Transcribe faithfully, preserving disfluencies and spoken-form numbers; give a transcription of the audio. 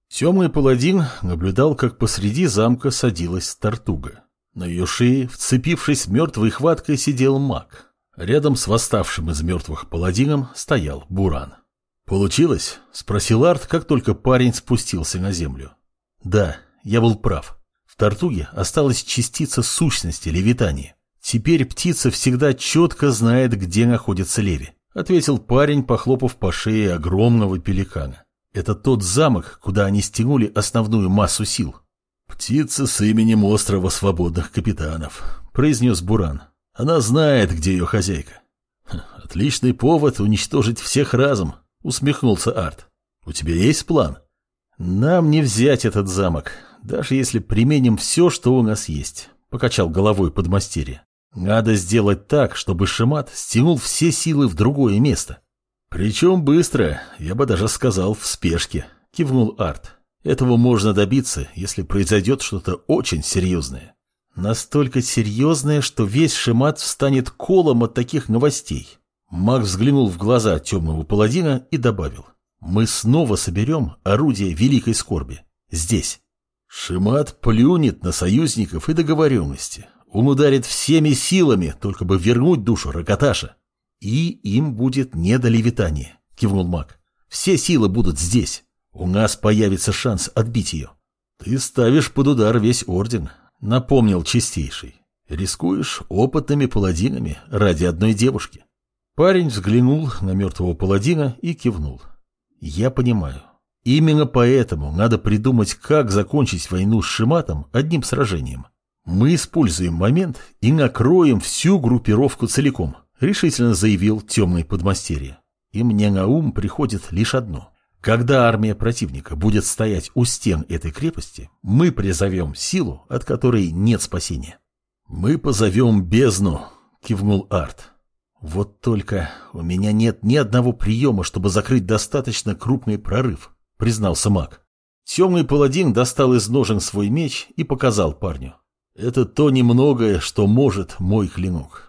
Темный паладин наблюдал, как посреди замка садилась Тартуга. На ее шее, вцепившись мертвой хваткой, сидел маг. Рядом с восставшим из мертвых паладином стоял Буран. «Получилось?» – спросил Арт, как только парень спустился на землю. «Да, я был прав. В Тартуге осталась частица сущности Левитании. Теперь птица всегда четко знает, где находится Леви», – ответил парень, похлопав по шее огромного пеликана. «Это тот замок, куда они стянули основную массу сил». «Птица с именем острова свободных капитанов», – произнес Буран. «Она знает, где ее хозяйка». «Отличный повод уничтожить всех разом», – усмехнулся Арт. «У тебя есть план?» «Нам не взять этот замок, даже если применим все, что у нас есть», – покачал головой подмастерье. «Надо сделать так, чтобы Шимат стянул все силы в другое место». «Причем быстро, я бы даже сказал, в спешке», – кивнул Арт. «Этого можно добиться, если произойдет что-то очень серьезное». «Настолько серьезное, что весь Шимат встанет колом от таких новостей». Маг взглянул в глаза темного паладина и добавил. «Мы снова соберем орудие великой скорби. Здесь». Шимат плюнет на союзников и договоренности. Он ударит всеми силами, только бы вернуть душу Ракаташа. «И им будет не до Левитания», — кивнул маг. «Все силы будут здесь. У нас появится шанс отбить ее». «Ты ставишь под удар весь орден», — напомнил Чистейший. «Рискуешь опытными паладинами ради одной девушки». Парень взглянул на мертвого паладина и кивнул. «Я понимаю. Именно поэтому надо придумать, как закончить войну с Шиматом одним сражением. Мы используем момент и накроем всю группировку целиком», — решительно заявил темный подмастерье. «И мне на ум приходит лишь одно. Когда армия противника будет стоять у стен этой крепости, мы призовем силу, от которой нет спасения». «Мы позовем бездну», — кивнул Арт. «Вот только у меня нет ни одного приема, чтобы закрыть достаточно крупный прорыв», — признался маг. Темный паладин достал из ножен свой меч и показал парню. «Это то немногое, что может мой клинок.